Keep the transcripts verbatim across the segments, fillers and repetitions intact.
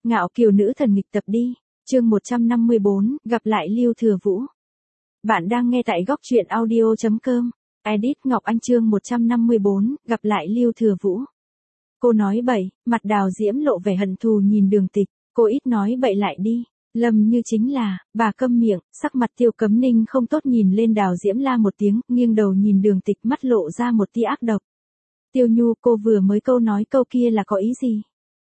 Ngạo kiều nữ thần nghịch tập đi. Chương một trăm năm mươi bốn, gặp lại Lưu Thừa Vũ. Bạn đang nghe tại góc truyện audio chấm com. Edit Ngọc Anh chương một trăm năm mươi bốn, gặp lại Lưu Thừa Vũ. Cô nói bậy, mặt Đào Diễm lộ vẻ hận thù nhìn Đường Tịch, cô ít nói bậy lại đi. Lâm Như chính là, bà câm miệng, sắc mặt Tiêu Cấm Ninh không tốt nhìn lên Đào Diễm la một tiếng, nghiêng đầu nhìn Đường Tịch mắt lộ ra một tia ác độc. Tiêu Nhu, cô vừa mới câu nói câu kia là có ý gì?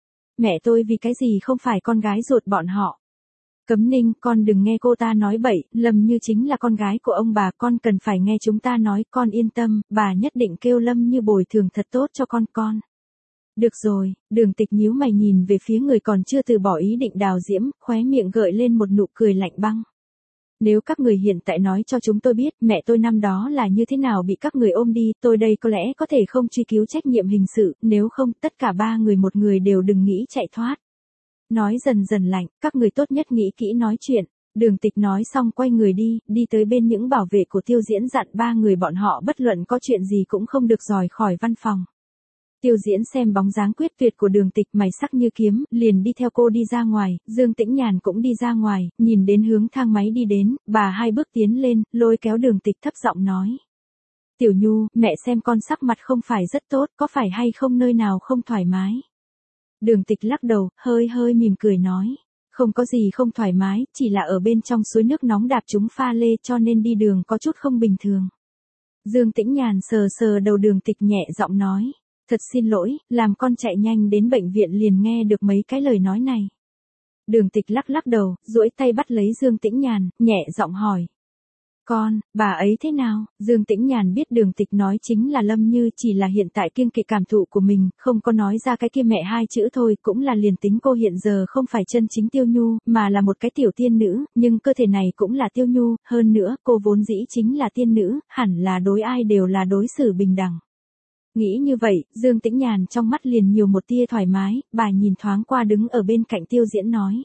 Mẹ tôi vì cái gì không phải con gái ruột bọn họ? Cấm Ninh, con đừng nghe cô ta nói bậy, Lâm Như chính là con gái của ông bà, con cần phải nghe chúng ta nói, con yên tâm, bà nhất định kêu Lâm Như bồi thường thật tốt cho con con. Được rồi, Đường Tịch nhíu mày nhìn về phía người còn chưa từ bỏ ý định Đào Diễm, khóe miệng gợi lên một nụ cười lạnh băng. Nếu các người hiện tại nói cho chúng tôi biết mẹ tôi năm đó là như thế nào bị các người ôm đi, tôi đây có lẽ có thể không truy cứu trách nhiệm hình sự, nếu không tất cả ba người một người đều đừng nghĩ chạy thoát. Nói dần dần lạnh, các người tốt nhất nghĩ kỹ nói chuyện. Đường Tịch nói xong quay người đi, đi tới bên những bảo vệ của Tiêu Diễn dặn ba người bọn họ bất luận có chuyện gì cũng không được rời khỏi văn phòng. Tiêu Diễn xem bóng dáng quyết tuyệt của Đường Tịch mày sắc như kiếm, liền đi theo cô đi ra ngoài, Dương Tĩnh Nhàn cũng đi ra ngoài, nhìn đến hướng thang máy đi đến, bà hai bước tiến lên, lôi kéo Đường Tịch thấp giọng nói. Tiểu Nhu, mẹ xem con sắc mặt không phải rất tốt, có phải hay không nơi nào không thoải mái? Đường Tịch lắc đầu, hơi hơi mỉm cười nói. Không có gì không thoải mái, chỉ là ở bên trong suối nước nóng đạp chúng pha lê cho nên đi đường có chút không bình thường. Dương Tĩnh Nhàn sờ sờ đầu Đường Tịch nhẹ giọng nói. Thật xin lỗi, làm con chạy nhanh đến bệnh viện liền nghe được mấy cái lời nói này. Đường Tịch lắc lắc đầu, duỗi tay bắt lấy Dương Tĩnh Nhàn, nhẹ giọng hỏi. Con, bà ấy thế nào? Dương Tĩnh Nhàn biết Đường Tịch nói chính là Lâm Như, chỉ là hiện tại kiêng kỵ cảm thụ của mình, không có nói ra cái kia mẹ hai chữ thôi, cũng là liền tính cô hiện giờ không phải chân chính Tiêu Nhu, mà là một cái tiểu tiên nữ, nhưng cơ thể này cũng là Tiêu Nhu, hơn nữa, cô vốn dĩ chính là tiên nữ, hẳn là đối ai đều là đối xử bình đẳng. Nghĩ như vậy, Dương Tĩnh Nhàn trong mắt liền nhiều một tia thoải mái, bà nhìn thoáng qua đứng ở bên cạnh Tiêu Diễn nói.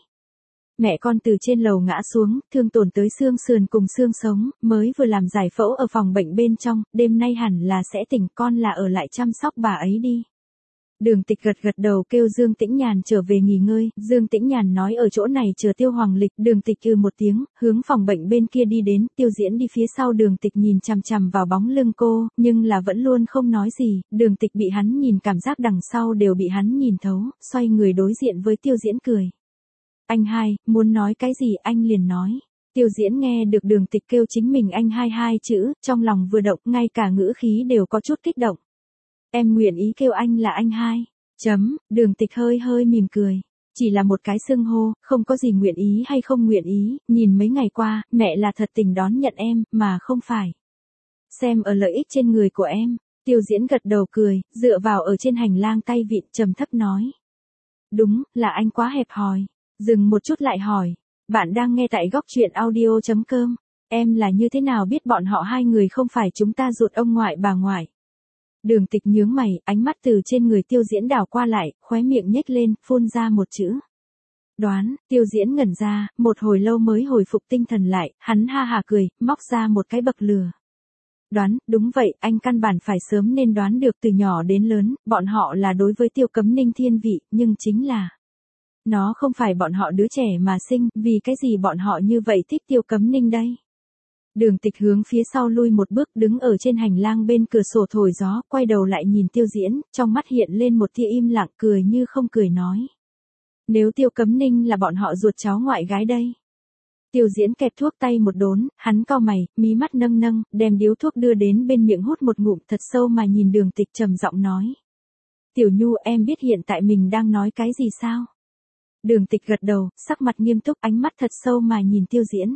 Mẹ con từ trên lầu ngã xuống, thương tổn tới xương sườn cùng xương sống, mới vừa làm giải phẫu ở phòng bệnh bên trong, đêm nay hẳn là sẽ tỉnh, con là ở lại chăm sóc bà ấy đi. Đường Tịch gật gật đầu kêu Dương Tĩnh Nhàn trở về nghỉ ngơi, Dương Tĩnh Nhàn nói ở chỗ này chờ Tiêu Hoàng Lịch, Đường Tịch ừ một tiếng, hướng phòng bệnh bên kia đi đến, Tiêu Diễn đi phía sau Đường Tịch nhìn chằm chằm vào bóng lưng cô, nhưng là vẫn luôn không nói gì, Đường Tịch bị hắn nhìn cảm giác đằng sau đều bị hắn nhìn thấu, xoay người đối diện với Tiêu Diễn cười. Anh hai, muốn nói cái gì anh liền nói. Tiêu Diễn nghe được Đường Tịch kêu chính mình anh hai hai chữ, trong lòng vừa động, ngay cả ngữ khí đều có chút kích động. Em nguyện ý kêu anh là anh hai. Chấm, Đường Tịch hơi hơi mỉm cười. Chỉ là một cái xưng hô, không có gì nguyện ý hay không nguyện ý, nhìn mấy ngày qua, mẹ là thật tình đón nhận em, mà không phải. Xem ở lợi ích trên người của em. Tiêu Diễn gật đầu cười, dựa vào ở trên hành lang tay vịn trầm thấp nói. Đúng, là anh quá hẹp hòi. Dừng một chút lại hỏi. Bạn đang nghe tại góc truyện audio chấm com. Em là như thế nào biết bọn họ hai người không phải chúng ta ruột ông ngoại bà ngoại? Đường Tịch nhướng mày, ánh mắt từ trên người Tiêu Diễn đảo qua lại, khóe miệng nhếch lên, phun ra một chữ. Đoán, Tiêu Diễn ngẩn ra, một hồi lâu mới hồi phục tinh thần lại, hắn ha hà cười, móc ra một cái bậc lừa. Đoán, đúng vậy, anh căn bản phải sớm nên đoán được từ nhỏ đến lớn, bọn họ là đối với Tiêu Cấm Ninh thiên vị, nhưng chính là... Nó không phải bọn họ đứa trẻ mà sinh, vì cái gì bọn họ như vậy thích Tiêu Cấm Ninh đây? Đường Tịch hướng phía sau lui một bước đứng ở trên hành lang bên cửa sổ thổi gió, quay đầu lại nhìn Tiêu Diễn, trong mắt hiện lên một tia im lặng cười như không cười nói. Nếu Tiêu Cấm Ninh là bọn họ ruột cháu ngoại gái đây? Tiêu Diễn kẹp thuốc tay một đốn, hắn cau mày, mí mắt nâng nâng, đem điếu thuốc đưa đến bên miệng hút một ngụm thật sâu mà nhìn Đường Tịch trầm giọng nói. Tiểu Nhu, em biết hiện tại mình đang nói cái gì sao? Đường Tịch gật đầu, sắc mặt nghiêm túc, ánh mắt thật sâu mà nhìn Tiêu Diễn.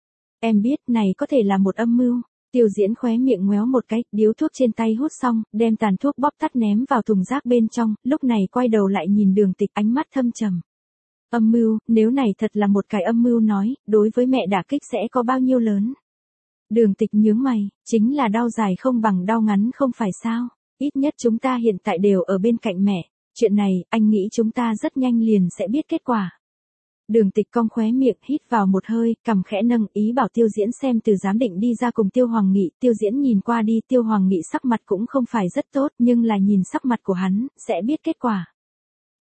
Em biết, này có thể là một âm mưu. Tiêu Diễn khóe miệng ngoéo một cái, điếu thuốc trên tay hút xong, đem tàn thuốc bóp tắt ném vào thùng rác bên trong, lúc này quay đầu lại nhìn Đường Tịch, ánh mắt thâm trầm. Âm mưu, nếu này thật là một cái âm mưu nói, đối với mẹ đả kích sẽ có bao nhiêu lớn? Đường Tịch nhướng mày, chính là đau dài không bằng đau ngắn không phải sao? Ít nhất chúng ta hiện tại đều ở bên cạnh mẹ. Chuyện này, anh nghĩ chúng ta rất nhanh liền sẽ biết kết quả. Đường Tịch cong khóe miệng, hít vào một hơi, cằm khẽ nâng, ý bảo Tiêu Diễn xem từ giám định đi ra cùng Tiêu Hoàng Nghị. Tiêu Diễn nhìn qua đi, Tiêu Hoàng Nghị sắc mặt cũng không phải rất tốt, nhưng là nhìn sắc mặt của hắn, sẽ biết kết quả.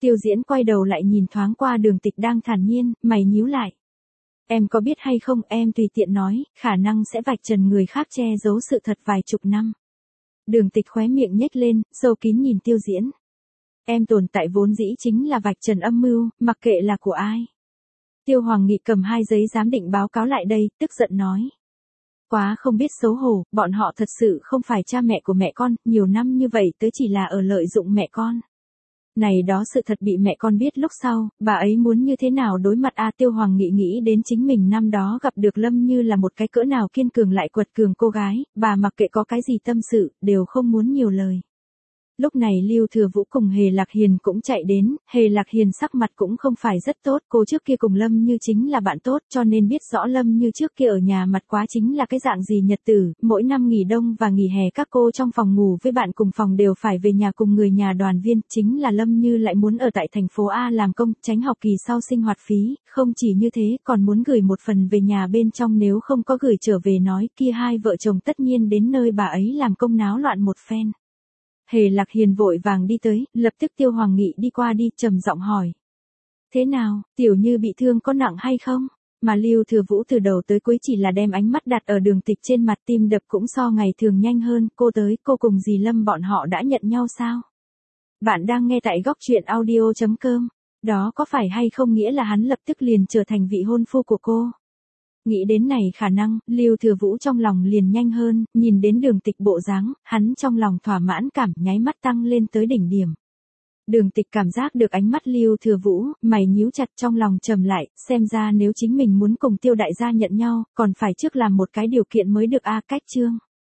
Tiêu Diễn quay đầu lại nhìn thoáng qua Đường Tịch đang thản nhiên, mày nhíu lại. Em có biết hay không, em tùy tiện nói, khả năng sẽ vạch trần người khác che giấu sự thật vài chục năm. Đường Tịch khóe miệng nhếch lên, sâu kín nhìn Tiêu Diễn. Em tồn tại vốn dĩ chính là vạch trần âm mưu, mặc kệ là của ai. Tiêu Hoàng Nghị cầm hai giấy giám định báo cáo lại đây, tức giận nói. Quá không biết xấu hổ, bọn họ thật sự không phải cha mẹ của mẹ con, nhiều năm như vậy tới chỉ là ở lợi dụng mẹ con. Này đó sự thật bị mẹ con biết lúc sau, bà ấy muốn như thế nào đối mặt a Tiêu Hoàng Nghị nghĩ đến chính mình năm đó gặp được Lâm Như là một cái cỡ nào kiên cường lại quật cường cô gái, bà mặc kệ có cái gì tâm sự, đều không muốn nhiều lời. Lúc này Lưu Thừa Vũ cùng Hề Lạc Hiền cũng chạy đến, Hề Lạc Hiền sắc mặt cũng không phải rất tốt, cô trước kia cùng Lâm Như chính là bạn tốt cho nên biết rõ Lâm Như trước kia ở nhà mặt quá chính là cái dạng gì nhật tử, mỗi năm nghỉ đông và nghỉ hè các cô trong phòng ngủ với bạn cùng phòng đều phải về nhà cùng người nhà đoàn viên, chính là Lâm Như lại muốn ở tại thành phố A làm công, tránh học kỳ sau sinh hoạt phí, không chỉ như thế còn muốn gửi một phần về nhà bên trong nếu không có gửi trở về nói kia hai vợ chồng tất nhiên đến nơi bà ấy làm công náo loạn một phen. Hề Lạc Hiền vội vàng đi tới, lập tức Tiêu Hoàng Nghị đi qua đi, trầm giọng hỏi. Thế nào, Tiểu Như bị thương có nặng hay không? Mà Lưu Thừa Vũ từ đầu tới cuối chỉ là đem ánh mắt đặt ở Đường Tịch trên mặt, tim đập cũng so ngày thường nhanh hơn, cô tới, cô cùng dì Lâm bọn họ đã nhận nhau sao? Bạn đang nghe tại góc truyện audio chấm com, đó có phải hay không nghĩa là hắn lập tức liền trở thành vị hôn phu của cô? Nghĩ đến này khả năng, Lưu Thừa Vũ trong lòng liền nhanh hơn, nhìn đến Đường Tịch bộ dáng, hắn trong lòng thỏa mãn cảm nháy mắt tăng lên tới đỉnh điểm. Đường Tịch cảm giác được ánh mắt Lưu Thừa Vũ, mày nhíu chặt trong lòng trầm lại, xem ra nếu chính mình muốn cùng Tiêu đại gia nhận nhau, còn phải trước làm một cái điều kiện mới được a cách chương.